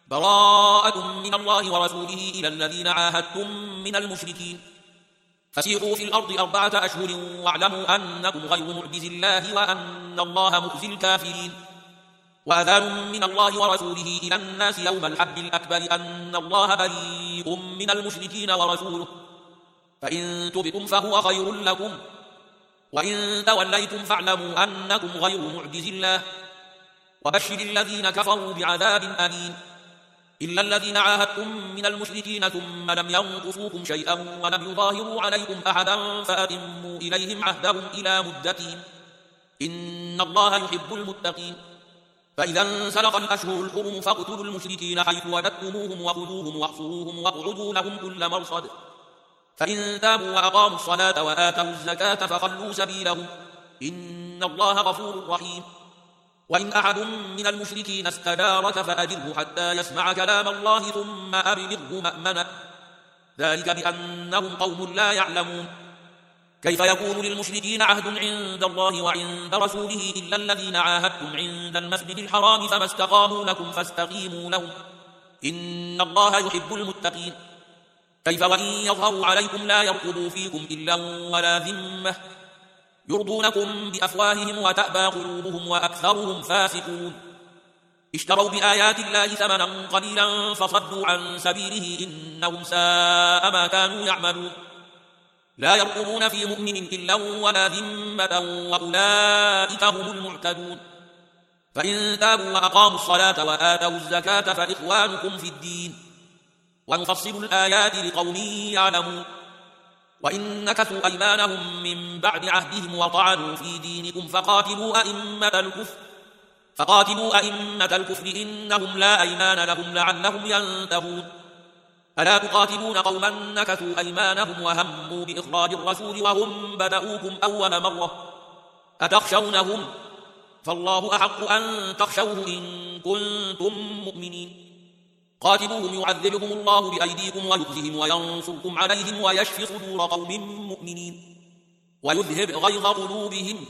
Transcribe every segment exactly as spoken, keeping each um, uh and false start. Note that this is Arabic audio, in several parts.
براءة من الله ورسوله إلى الذين عاهدتم من المشركين فسيروا في الأرض أربعة أشهر واعلموا أنكم غير معجز الله وأن الله مخزي الكافرين وأذان من الله ورسوله إلى الناس يوم الحج الأكبر أن الله بريء من المشركين ورسوله فإن تبتم فهو خير لكم وإن توليتم فاعلموا أنكم غير معجز الله وبشر الذين كفروا بعذاب أليم إلا الذين عاهدتم من المشركين ثم لم ينقصوكم شيئا ولم يظاهروا عليكم أحدا فأتموا إليهم عهدهم إلى مدتهم إن الله يحب المتقين فإذا انسلخ الأشهر الحرم فاقتلوا المشركين حيث وجدتموهم وخذوهم واحصروهم واقعدوا لهم كل مرصد فإن تابوا وأقاموا الصلاة وآتوا الزكاة فخلوا سبيلهم إن الله غفور رحيم وإن أحد من المشركين استجارك فأجره حتى يسمع كلام الله ثم أبلغه مأمنا ذلك بأنهم قوم لا يعلمون كيف يكون للمشركين عهد عند الله وعند رسوله إلا الذين عاهدتم عند المسجد الحرام فما استقاموا لكم فاستقيموا لهم إن الله يحب المتقين كيف وإن يظهروا عليكم لا يرقبوا فيكم إلا ولا ذمة يرضونكم بأفواههم وتأبى قلوبهم وأكثرهم فاسقون اشتروا بآيات الله ثمنا قليلا فصدوا عن سبيله إنهم ساء ما كانوا يعملون لا يرقبون في مؤمن إلا ولا ذمة وأولئك هم المعتدون فإن تابوا وأقاموا الصلاة وآتوا الزكاة فإخوانكم في الدين ونفصل الآيات لقوم يعلمون وإن نكثوا أيمانهم من بعد عهدهم وطعنوا في دينكم فقاتلوا أئمة الكفر فقاتلوا أئمة الكفر إنهم لا أيمان لهم لعلهم ينتهون ألا تقاتلون قوما نكثوا أيمانهم وهموا بإخراج الرسول وهم بدأوكم أول مرة أتخشونهم فالله أحق أن تخشوه إن كنتم مؤمنين قاتلوهم يعذبهم الله بأيديكم ويخزهم وينصركم عليهم ويشفي صدور قوم مؤمنين ويذهب غيظ قلوبهم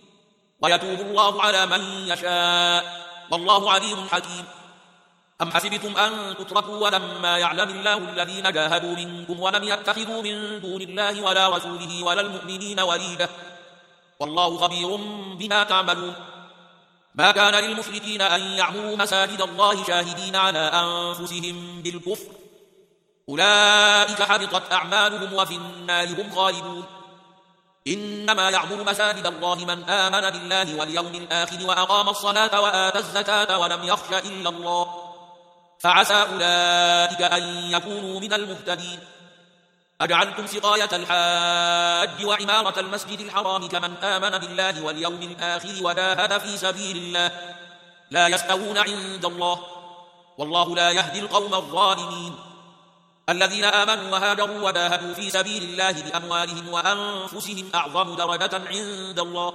ويتوب الله على من يشاء والله عليم حكيم أم حسبتم أن تتركوا ولما يعلم الله الذين جاهدوا منكم ولم يتخذوا من دون الله ولا رسوله ولا المؤمنين وليدا والله خبير بما تعملون ما كان للمشركين أن يعمروا مساجد الله شاهدين على أنفسهم بالكفر أولئك حبطت أعمالهم وفي النار هم خالدون إنما يعمر مساجد الله من آمن بالله واليوم الآخر وأقام الصلاة وآتى الزكاة ولم يخش إلا الله فعسى أولئك أن يكونوا من المهتدين أجعلتم سقاية الحاج وعمارة المسجد الحرام كمن آمن بالله واليوم الآخر وجاهد في سبيل الله لا يستوون عند الله والله لا يهدي القوم الظالمين الذين آمنوا وهاجروا وجاهدوا في سبيل الله بأموالهم وأنفسهم أعظم درجة عند الله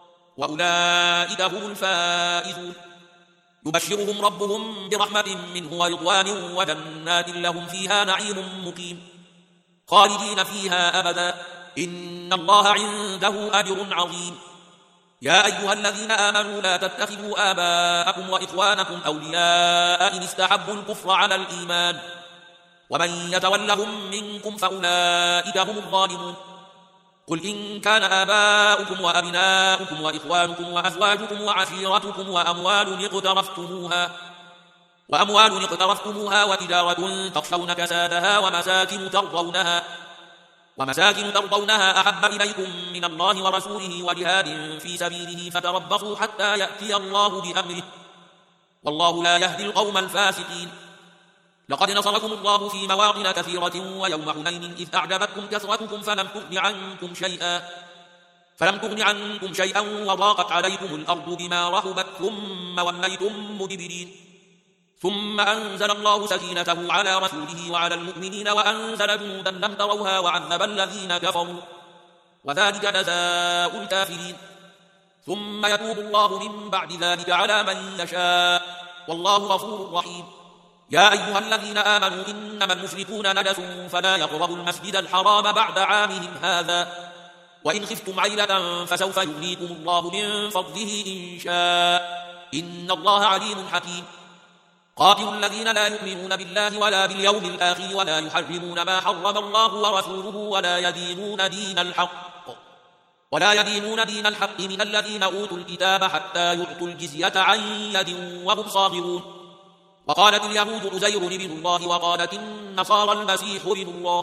وأولئك هم الفائزون يبشرهم ربهم برحمة منه ورضوان وجنات لهم فيها نعيم مقيم خالدين فيها أبدا إن الله عنده أجر عظيم يا أيها الذين آمنوا لا تتخذوا آباءكم وإخوانكم أولياء إن استحبوا الكفر على الإيمان ومن يتولهم منكم فأولئك هم الظالمون قل إن كان آباؤكم وأبناؤكم وإخوانكم وأزواجكم وعشيرتكم وأموال اقترفتموها وأموال اقترفتموها وتجارة تخشون كسادها ومساكن ترضونها ومساكن ترضونها أحب إليكم من الله ورسوله وجهاد في سبيله فتربصوا حتى يأتي الله بأمره والله لا يهدي القوم الفاسقين لقد نصركم الله في مواطن كثيرة ويوم حنين إذ أعجبتكم كثرتكم فلم تغن عنكم شيئا فلم تغن عنكم شيئا وضاقت عليكم الأرض بما رحبت ثم وليتم مدبرين ثم أنزل الله سكينته على رسوله وعلى المؤمنين وأنزل جنودا لم تروها وعذب الذين كفروا وذلك جزاء الكافرين ثم يتوب الله من بعد ذلك على من يشاء والله غفور رحيم يا أيها الذين آمنوا إنما المشركون نجس فلا يقربوا المسجد الحرام بعد عامهم هذا وإن خفتم عيلة فسوف يغنيكم الله من فضله إن شاء إن الله عليم حكيم قاتلوا الذين لا يؤمنون بالله ولا باليوم الآخر ولا يحرمون ما حرم الله ورسوله ولا يدينون دين الحق ولا يدينون دين الحق من الذين أوتوا الكتاب حتى يعطوا الجزية عن يد وهم صاغرون. وقالت اليهود عزير ابن الله وقالت النصارى المسيح ابن الله،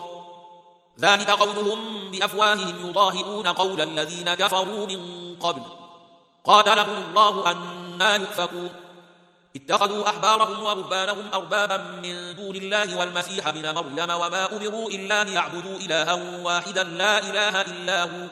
ذلك قولهم بأفواههم يضاهئون قول الذين كفروا من قبل قاتلهم الله أنى يؤفكون. اتخذوا أحبارهم ورهبانهم أربابا من دون الله والمسيح ابن مريم وما أمروا إلا ليعبدوا إلها واحدا لا إله إلا هو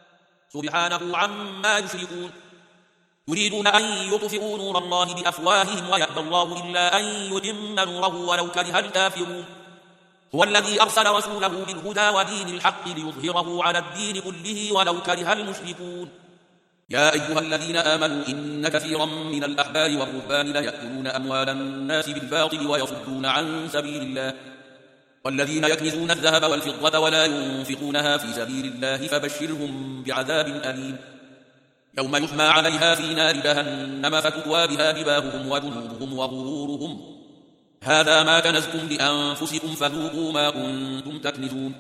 سبحانه عما يشركون. يريدون أن يطفئوا نور الله بأفواههم ويأبى الله إلا أن يتم نوره ولو كره الكافرون. هو الذي أرسل رسوله بالهدى ودين الحق ليظهره على الدين كله ولو كره المشركون. يا أيها الذين آمنوا إن كثيرا من الأحبار والرهبان ليأكلون أموال الناس بالباطل ويصدون عن سبيل الله، والذين يكنزون الذهب والفضة ولا ينفقونها في سبيل الله فبشرهم بعذاب أليم، يوم يحمى عليها في نار جهنم فتكوى بها جباههم وجنوبهم وظهورهم، هذا ما كنزتم لأنفسكم فذوقوا ما كنتم تكنزون.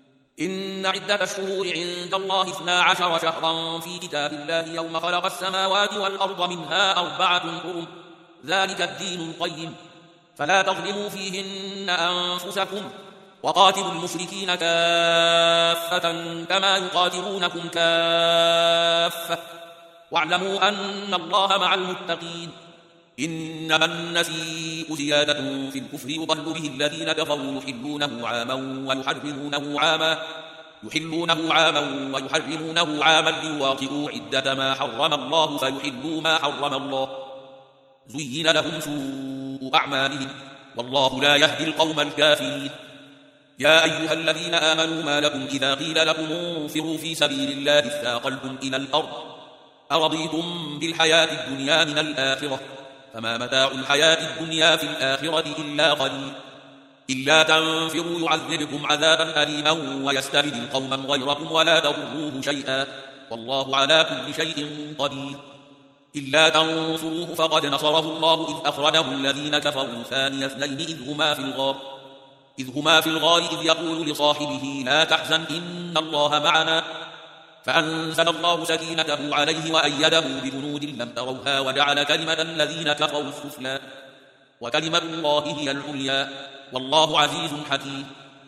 إن عدة الشهور عند الله اثنا عشر شهرا في كتاب الله يوم خلق السماوات والأرض منها أربعة حرم، ذلك الدين القيم، فلا تظلموا فيهن أنفسكم، وقاتلوا المشركين كافة كما يقاتلونكم كافة، واعلموا أن الله مع المتقين. إنما النسيء زيادة في الكفر يضل به الذين كفروا يحلونه عاما ويحرمونه عاما يحلونه عاما ويحرمونه عاما ليواطئوا عدة ما حرم الله فيحلوا ما حرم الله، زين لهم سوء أعمالهم والله لا يهدي القوم الكافرين. يا أيها الذين آمنوا ما لكم إذا قيل لكم انفروا في سبيل الله اثاقلتم إلى الأرض أرضيتم بالحياة الدنيا من الآخرة فما متاع الحياة الدنيا في الآخرة إلا قليل، إلا تنفروا يعذبكم عذابا أليما ويستبدل قوما غيركم ولا تضروه شيئا والله على كل شيء قدير. إلا تنصروه فقد نصره الله إذ أخرجه الذين كفروا ثاني اثنين إذ هما في الغار إذ هما في الغار إذ يقول لصاحبه لا تحزن إن الله معنا، فأنزل الله سكينته عليه وأيده بجنود لم تروها وجعل كلمة الذين كفروا السفلى وكلمة الله هي العليا والله عزيز حكيم.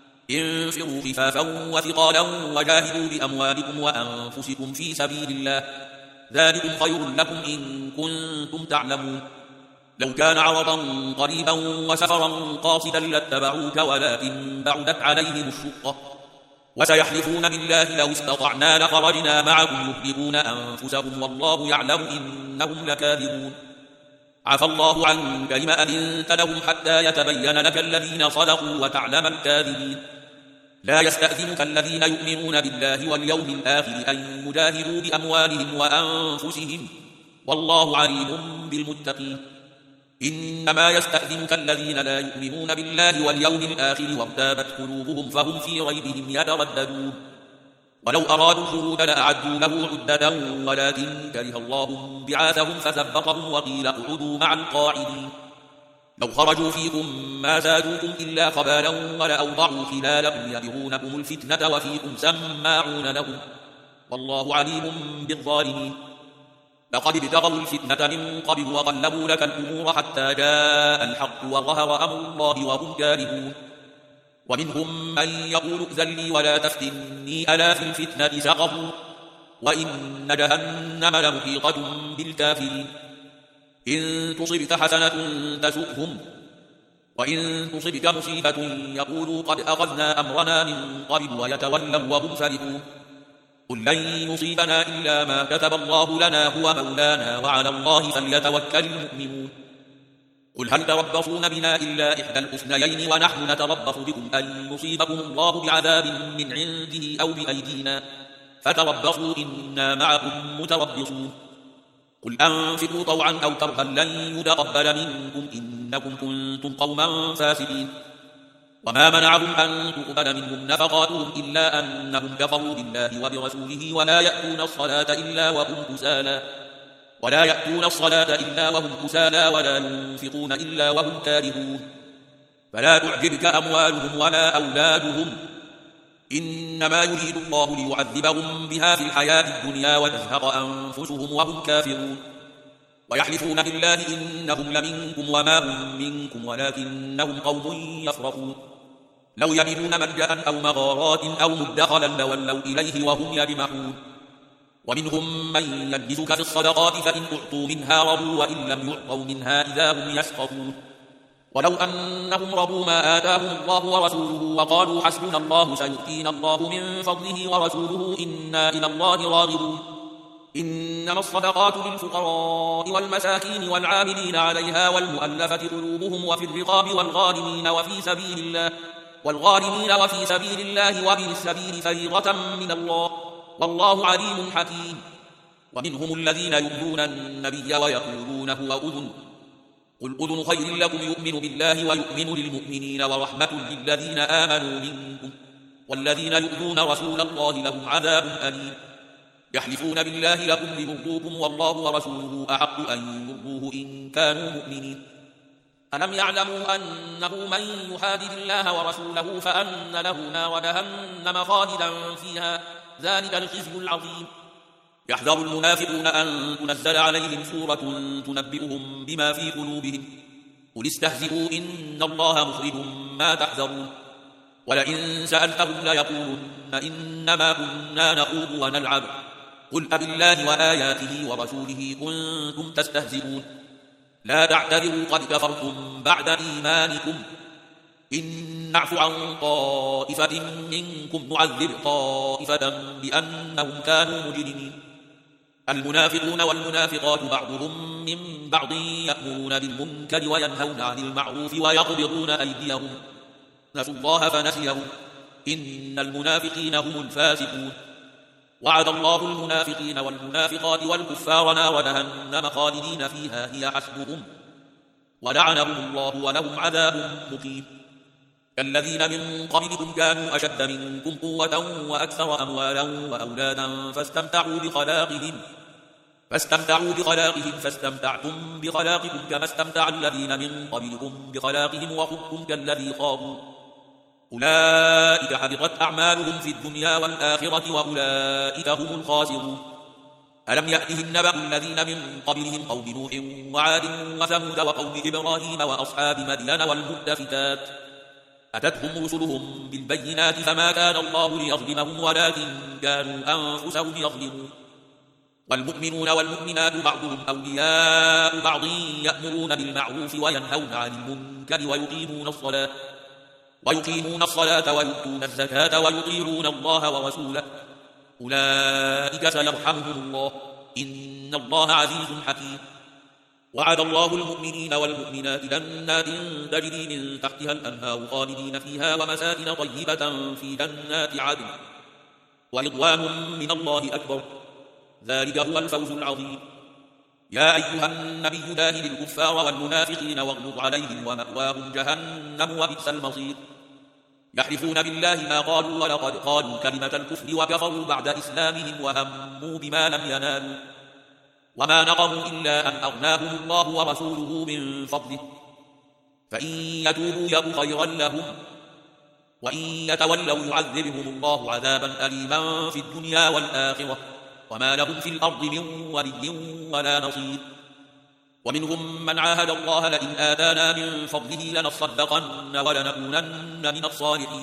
انفروا خفافا وثقالا وجاهدوا بأموالكم وأنفسكم في سبيل الله ذلكم خير لكم إن كنتم تعلمون. لو كان عرضا قريبا وسفرا قاصدا لاتبعوك ولكن بعدت عليهم الشقة وسيحلفون بالله لو استطعنا لخرجنا معكم يهلكون أنفسهم والله يعلم إنهم لكاذبون. عفى الله عنك لما أذنت لهم حتى يتبين لك الذين صدقوا وتعلم الكاذبين. لا يستأذنك الذين يؤمنون بالله واليوم الآخر أن يجاهدوا بأموالهم وأنفسهم والله عليم بالمتقين. إنما يستأذنك الذين لا يؤمنون بالله واليوم الآخر وارتابت قلوبهم فهم في ريبهم يترددون. ولو أرادوا الخروج لأعدوا له عدة ولكن كره الله بعاثهم فثبطهم وقيل اقعدوا مع القاعدين. لو خرجوا فيكم ما زادوكم إلا خبالا ولأوضعوا خلالكم يبغونكم الفتنة وفيكم سماعون لهم والله عليم بالظالمين. لقد ابتغوا الفتنة من قبل وقلبوا لك الأمور حتى جاء الحق وظهر أمر الله وهم كارهون. ومنهم من يقول ائذن لي ولا تفتني ألا في الفتنة سقطوا وإن جهنم لمحيطة بالكافرين. إن تصبك حسنة تسؤهم وإن تصبك مصيبة يقولوا قد أخذنا أمرنا من قبل ويتولوا وهم فرحون. قل لن يصيبنا إلا ما كتب الله لنا هو مولانا وعلى الله فليتوكل المؤمنون. قل هل تربصون بنا إلا إحدى الحسنيين ونحن نتربص بكم أن يصيبكم الله بعذاب من عنده أو بأيدينا فتربصوا إنا معكم متربصون. قل أنفقوا طوعا أو كرها لن يتقبل منكم إنكم كنتم قوما فاسقين. وما منعهم أن تقبل منهم نفقاتهم إلا أنهم كفروا بالله وبرسوله ولا يأتون الصلاة إلا وهم كسالى ولا يأتون الصلاة إلا وهم كسالى ولا ينفقون إلا وهم كارهون فلا تعجبك أموالهم ولا أولادهم إنما يريد الله ليعذبهم بها في الحياة الدنيا وتزهق أنفسهم وهم كافرون ويحلفون بالله إنهم لمنكم وما هم منكم ولكنهم قوم يفرقون لو يجدون ملجأ أو مغارات أو مدخلا لولوا إليه وهم يجمحون ومنهم من يلبسك في الصدقات فإن أعطوا منها رضوا وإن لم يعطوا منها إذا هم يسخطون ولو أنهم رضوا ما آتاهم الله ورسوله وقالوا حسبنا الله سيؤتينا الله من فضله ورسوله إنا إلى الله راغبون إنما الصدقات للفقراء والمساكين والعاملين عليها والمؤلفة قلوبهم وفي الرقاب والغارمين وفي سبيل الله والغارمين وفي سبيل الله وابن السبيل فريضة من الله والله عليم حكيم ومنهم الذين يؤذون النبي ويقولون هو أذن قل أذن خير لكم يؤمن بالله ويؤمن للمؤمنين ورحمة للذين آمنوا منكم والذين يؤذون رسول الله لهم عذاب أليم يحلفون بالله لكم ليرضوكم والله ورسوله أحق أن يرضوه إن كانوا مؤمنين ألم يعلموا أنه من يحادد الله ورسوله فأن له نار جهنم خالدا فيها ذلك الخزي العظيم يحذر المنافقون أن تنزل عليهم سورة تنبئهم بما في قلوبهم قل استهزئوا إن الله مخرج ما تحذرون ولئن سألتهم ليقولن إنما كنا نخوض ونلعب قل أبالله وآياته ورسوله كنتم تستهزئون لا تعتذروا قد كفرتم بعد إيمانكم إن نعفو عن طائفة منكم نعذب طائفة بأنهم كانوا مجرمين المنافقون والمنافقات بعضهم من بعض يأمرون بالمنكر وينهون عن المعروف ويقبضون أيديهم نسوا الله فنسيهم إن المنافقين هم الفاسقون وعد الله المنافقين والمنافقات والكفار نار جهنم خالدين فيها هي حسبهم ولعنهم الله ولهم عذاب مقيم كالذين من قبلكم كانوا أشد منكم قوة وأكثر أموالا وأولادا فاستمتعوا بخلاقهم فاستمتعوا بخلاقهم فاستمتعتم بخلاقكم كما استمتع الذين من قبلكم بخلاقهم وخضتم كالذي خاضوا أولئك حبطت أعمالهم في الدنيا والآخرة وأولئك هم الخاسرون ألم يأتهم نبأ الذين من قبلهم قوم نوح وعاد وثمود وقوم إبراهيم وأصحاب مدين والمؤتفكات أتتهم رسلهم بالبينات فما كان الله ليظلمهم ولكن كانوا أنفسهم يظلمون والمؤمنون والمؤمنات بعضهم أولياء بعض يأمرون بالمعروف وينهون عن المنكر ويقيمون الصلاة ويقيمون الصلاة ويؤتون الزكاة ويطيعون الله ورسوله أولئك سيرحمهم الله إن الله عزيز حكيم وعد الله المؤمنين والمؤمنات جنات تجري من تحتها الأنهار خالدين فيها ومساكن طيبة في جنات عدن ورضوان من الله أكبر ذلك هو الفوز العظيم يا أيها النبي جاهد الكفار والمنافقين واغلظ عليهم ومأواهم جهنم وبئس المصير يحلفون بالله ما قالوا ولقد قالوا كلمة الكفر وكفروا بعد إسلامهم وهموا بما لم ينالوا وما نقموا إلا أن أغناهم الله ورسوله من فضله فإن يتوبوا يك خيرا لهم وإن يتولوا يعذبهم الله عذابا أليما في الدنيا والآخرة وما لهم في الأرض من ولي ولا نصير ومنهم من عاهد الله لئن آتانا من فضله لنصدقن ولنكونن من الصالحين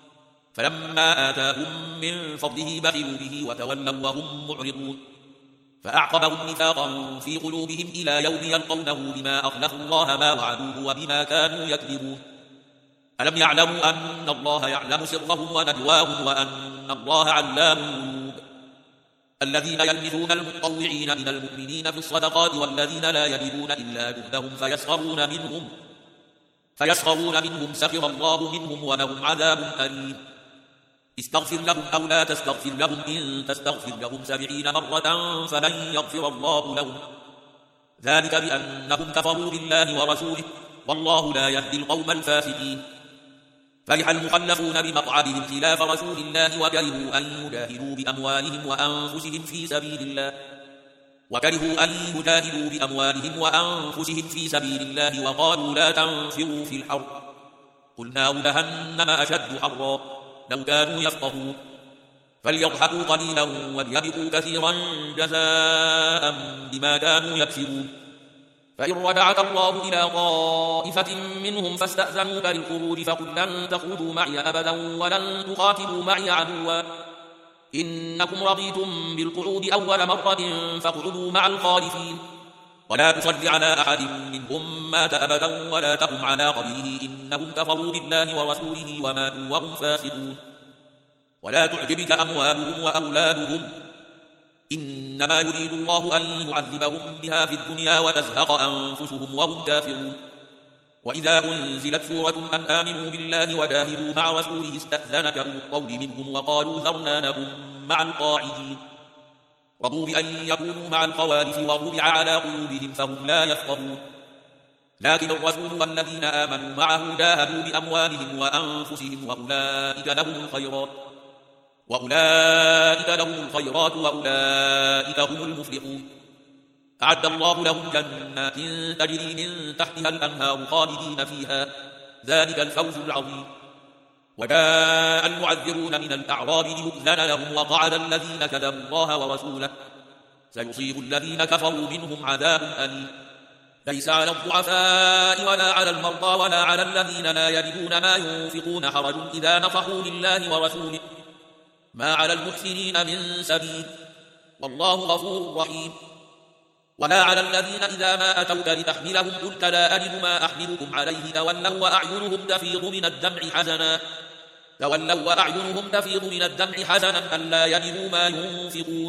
فلما آتاهم من فضله بخلوا به وتولوا وهم معرضون فأعقبهم نفاقا في قلوبهم إلى يوم يلقونه بما أخلفوا الله ما وعدوه وبما كانوا يكذبون ألم يعلموا أن الله يعلم سرهم ونجواهم وأن الله علام الغيوب الذين يلمزون المتطوعين من المؤمنين في الصدقات والذين لا يجدون إلا جهدهم فيسخرون منهم فيسخرون منهم سخر الله منهم ولهم عذاب أليم استغفر لهم أو لا تستغفر لهم إن تستغفر لهم سبعين مرة فلن يغفر الله لهم ذلك بأنهم كفروا بالله ورسوله والله لا يهدي القوم الفاسقين فرح المخلفون بمقعدهم خلاف رسول الله وكرهوا أن يجاهدوا بأموالهم وأنفسهم في سبيل الله وكرهوا أن يجاهدوا بأموالهم وأنفسهم في سبيل الله وقالوا لا تنفروا في الحر قل نار جهنم أشد حرا لو كانوا يفقهون فليضحكوا قليلا وليبكوا كثيرا جزاء بما كانوا يكسبون فإن رجعك الله إلى طائفة منهم فاستأذنوك للخروج فقل لن تخرجوا معي أبدا ولن تقاتلوا معي عدوا إنكم رضيتم بالقعود أول مرة فاقعدوا مع الخالفين ولا تصل على أحد منهم مات أبدا ولا تقم على قبره إنهم كفروا بالله ورسوله وماتوا وهم فاسقون ولا تعجبك أموالهم وأولادهم إنما يريد الله أن يعذبهم بها في الدنيا وتزهق أنفسهم وهم كافرون وإذا أنزلت سورة أن آمنوا بالله وجاهدوا مع رسوله استأذنك أولو الطول منهم وقالوا ذرنا نكن مع القاعدين رضوا بأن يكونوا مع الخوالف وطبع على قلوبهم فهم لا يفقهون لكن الرسول والذين آمنوا معه جاهدوا بأموالهم وأنفسهم وأولئك لهم الخيرات وأولئك لهم الخيرات وأولئك هم المفلحون أعد الله لهم جنات تجري من تحتها الأنهار خالدين فيها ذلك الفوز العظيم وجاء المعذرون من الأعراب ليؤذن لهم وقعد الذين كذبوا الله ورسوله سيصيب الذين كفروا منهم عذاب أليم ليس على الضعفاء ولا على المرضى ولا على الذين لا يجدون ما ينفقون حرج إذا نصحوا لله ورسوله ما على المحسنين من سبيل والله غفور رحيم ولا على الذين إذا ما أتوك لتحملهم قلت لا أجد ما أحملكم عليه تولوا وأعينهم تفيض من الدمع حزنا تولوا وأعينهم تفيض من الدمع حزنا ألا يجدوا ما ينفقون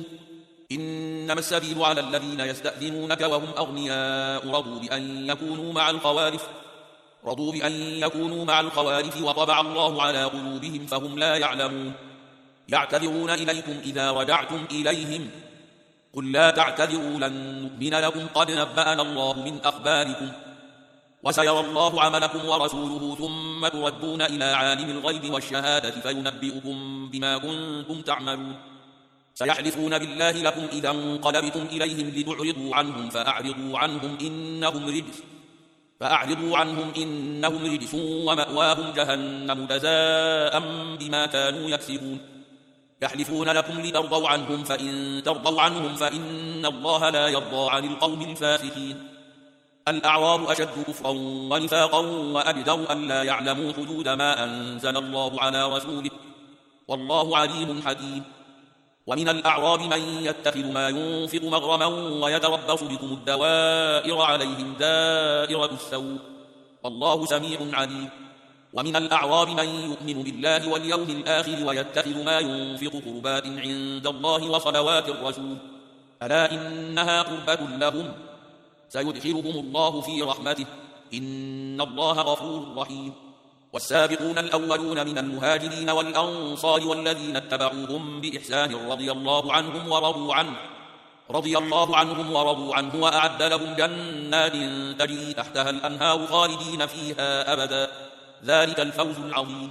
إنما السبيل على الذين يستأذنونك وهم أغنياء رضوا بأن يكونوا مع الخوالف رضوا بأن يكونوا مع الخوالف وطبع الله على قلوبهم فهم لا يعلمون يعتذرون إليكم إذا رجعتم إليهم قل لا تعتذروا لن نؤمن لكم قد نبأنا الله من أخباركم وسيرى الله عملكم ورسوله ثم تردون إلى عالم الغيب والشهادة فينبئكم بما كنتم تعملون سيحلفون بالله لكم إذا انقلبتم إليهم لتعرضوا عنهم فأعرضوا عنهم إنهم رجس فأعرضوا عنهم إنهم رجس ومأواهم جهنم جزاء بما كانوا يكسبون يحلفون لكم لترضوا عنهم فإن ترضوا عنهم فإن الله لا يرضى عن القوم الفاسقين الأعراب أشد كفرا ونفاقا وأجدر أن لا يعلموا حدود ما أنزل الله على رسوله والله عليم حكيم ومن الأعراب من يتخذ ما ينفق مغرما ويتربص بكم الدوائر عليهم دائرة السوء والله سميع عليم ومن الأعراب من يؤمن بالله واليوم الآخر ويتخذ ما ينفق قربات عند الله وصلوات الرسول ألا إنها قربة لهم سيدخلهم الله في رحمته إن الله غفور رحيم والسابقون الأولون من المهاجرين والأنصار والذين اتبعوهم بإحسان رضي الله عنهم ورضوا عنه رضي الله عنهم ورضوا عنه وأعد لهم جنات تجري تحتها الأنهار خالدين فيها أبدا ذلك الفوز العظيم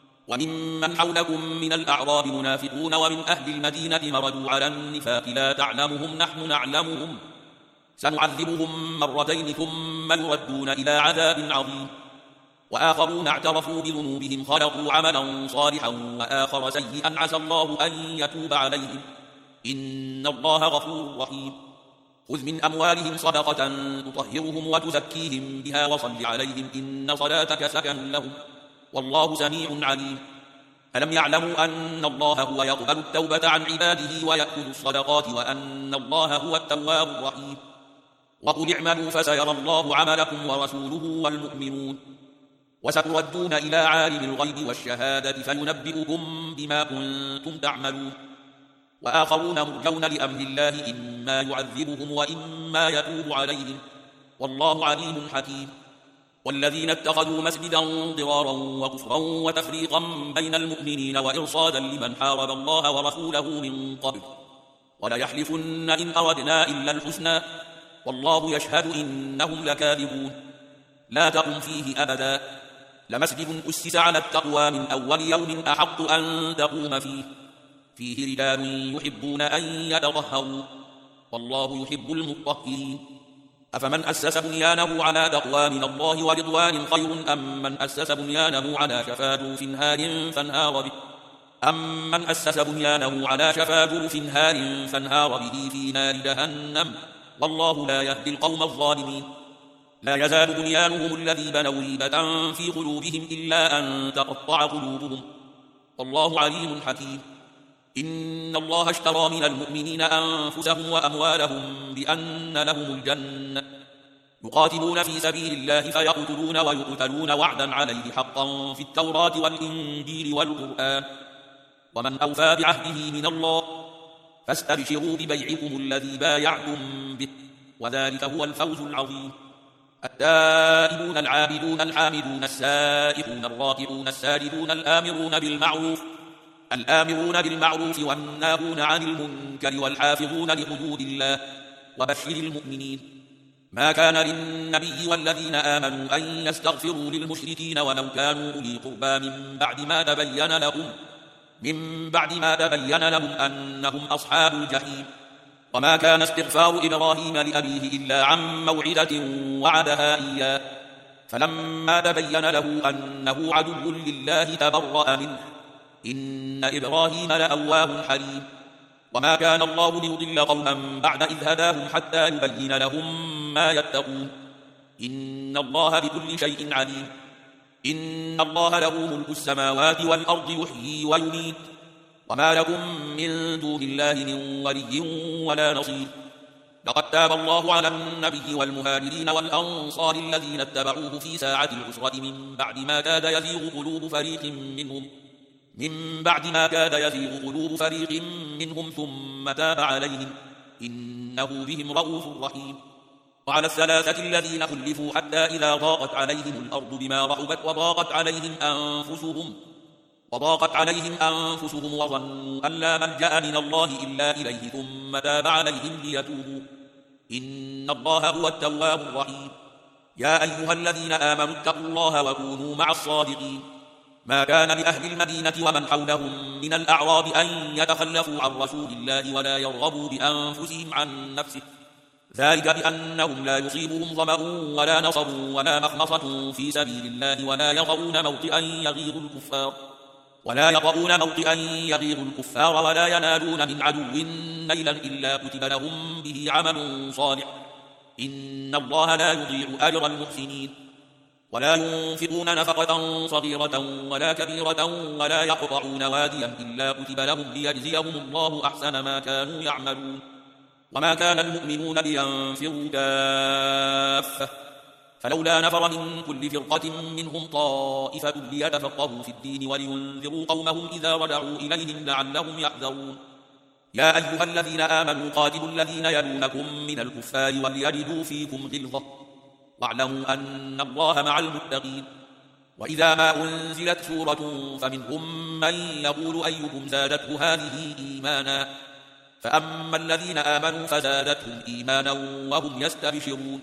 وممن حولكم من الأعراب منافقون ومن أهل المدينة مردوا على النفاق لا تعلمهم نحن نعلمهم سنعذبهم مرتين ثم يردون إلى عذاب عظيم وآخرون اعترفوا بذنوبهم خلقوا عملا صالحا وآخر سيئا عسى الله أن يتوب عليهم إن الله غفور رحيم خذ من أموالهم صدقة تطهرهم وتزكيهم بها وصل عليهم إن صلاتك سكن لهم والله سميع عليم ألم يعلموا أن الله هو يقبل التوبة عن عباده ويأخذ الصدقات وأن الله هو التواب الرحيم وقل اعملوا فسيرى الله عملكم ورسوله والمؤمنون وستردون إلى عالم الغيب والشهادة فينبئكم بما كنتم تعملون وآخرون مرجون لأمر الله إما يعذبهم وإما يتوب عليهم والله عليم حكيم والذين اتخذوا مسجدا ضرارا وكفرا وتفريقا بين المؤمنين وإرصادا لمن حارب الله ورسوله من قبل وليحلفن إن أردنا إلا الحسنى والله يشهد إنهم لكاذبون لا تقم فيه أبدا لمسجد أسس على التقوى من أول يوم أحق أن تقوم فيه فيه رجال يحبون أن يتطهروا والله يحب المطهرين. أفمن أسس بنيانه على تقوى من الله ورضوان خير أم من أسس بنيانه على شفا جرف هار فانهار به أمن أسس بنيانه على شفا جرف هار فانهار به في نار جهنم والله لا يهدي القوم الظالمين. لا يزال بنيانهم الذي بنوا ريبة في قلوبهم إلا أن تقطع قلوبهم والله عليم حكيم. إن الله اشترى من المؤمنين أنفسهم وأموالهم بأن لهم الجنة يقاتلون في سبيل الله فيقتلون ويقتلون وعدا عليه حقا في التوراة والإنجيل والقرآن ومن أوفى بعهده من الله فاستبشروا ببيعكم الذي بايعتم به وذلك هو الفوز العظيم. التائبون العابدون الحامدون السائحون الراكعون الساجدون الآمرون بالمعروف الآمرون بالمعروف والناهون عن المنكر والحافظون لحدود الله وبشر المؤمنين. ما كان للنبي والذين آمنوا أن يستغفروا للمشركين ولو كانوا أولي قربى من بعد ما تبين لهم من بعد ما تبين لهم أنهم أصحاب الجحيم. وما كان استغفار إبراهيم لأبيه إلا عن موعدة وعدها إياه فلما تبين له أنه عدو لله تبرأ منه إن إبراهيم لأواه حليم. وما كان الله ليضل قوما بعد إذ هداهم حتى يبين لهم ما يتقون إن الله بكل شيء عليم. إن الله له ملك السماوات والأرض يحيي ويميت وما لكم من دون الله من ولي ولا نصير. لقد تاب الله على النبي والمهاجرين والأنصار الذين اتبعوه في ساعة العسرة من بعد ما كاد يزيغ قلوب فريق منهم من بعد ما كاد يزيغ قلوب فريق منهم ثم تاب عليهم إنه بهم رؤوف رحيم. وعلى الثلاثة الذين خلفوا حتى إذا ضاقت عليهم الأرض بما رحبت وضاقت عليهم أنفسهم وضاقت عليهم أنفسهم وظنوا أن لا ملجأ من الله إلا إليه ثم تاب عليهم ليتوبوا إن الله هو التواب الرحيم. يا أيها الذين آمنوا اتقوا الله وكونوا مع الصادقين. ما كان لأهل المدينة ومن حولهم من الأعراب أن يتخلفوا عن رسول الله ولا يرغبوا بأنفسهم عن نفسه ذلك بأنهم لا يصيبهم ظمأ ولا نصب ولا مخمصة في سبيل الله ولا يطؤون موطئا يغيظ الكفار ولا يطؤون موطئا يغيظ الكفار ولا ينالون من عدو نيلا إلا كتب لهم به عمل صالح إن الله لا يضيع أجر المحسنين. ولا ينفقون نفقة صغيرة ولا كبيرة ولا يقطعون واديا إلا كتب لهم ليجزيهم الله أحسن ما كانوا يعملون. وما كان المؤمنون لينفروا كافة فلولا نفر من كل فرقة منهم طائفة ليتفقهوا في الدين ولينذروا قومهم إذا رجعوا إليهم لعلهم يحذرون. يا أيها الذين آمنوا قاتلوا الذين يلونكم من الكفار وليجدوا فيكم غلظة واعلموا أن الله مع المتقين. وإذا ما أنزلت سورة فمنهم من يقول أيكم زادته هذه إيمانا فأما الذين آمنوا فزادتهم إيمانا وهم يستبشرون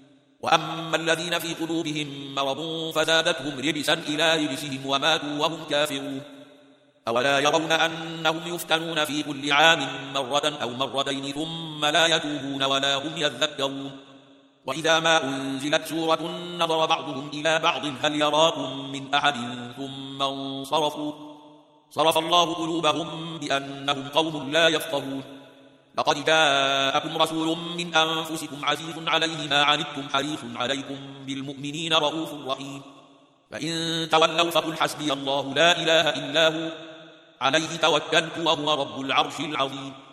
وأما الذين في قلوبهم مرض فزادتهم رجسا إلى رجسهم وماتوا وهم كافرون. أولا يرون أنهم يفتنون في كل عام مرة أو مرتين ثم لا يتوبون ولا هم يذكرون. وإذا ما أنزلت سورة نظر بعضهم إلى بعض هل يراكم من أحد ثم انصرفوا صرف الله قلوبهم بأنهم قوم لا يفقهون. لقد جاءكم رسول من أنفسكم عزيز عليه ما عنتم حريص عليكم بالمؤمنين رؤوف رحيم. فإن تولوا فقل حسبي الله لا إله إلا هو عليه توكلت وهو رب العرش العظيم.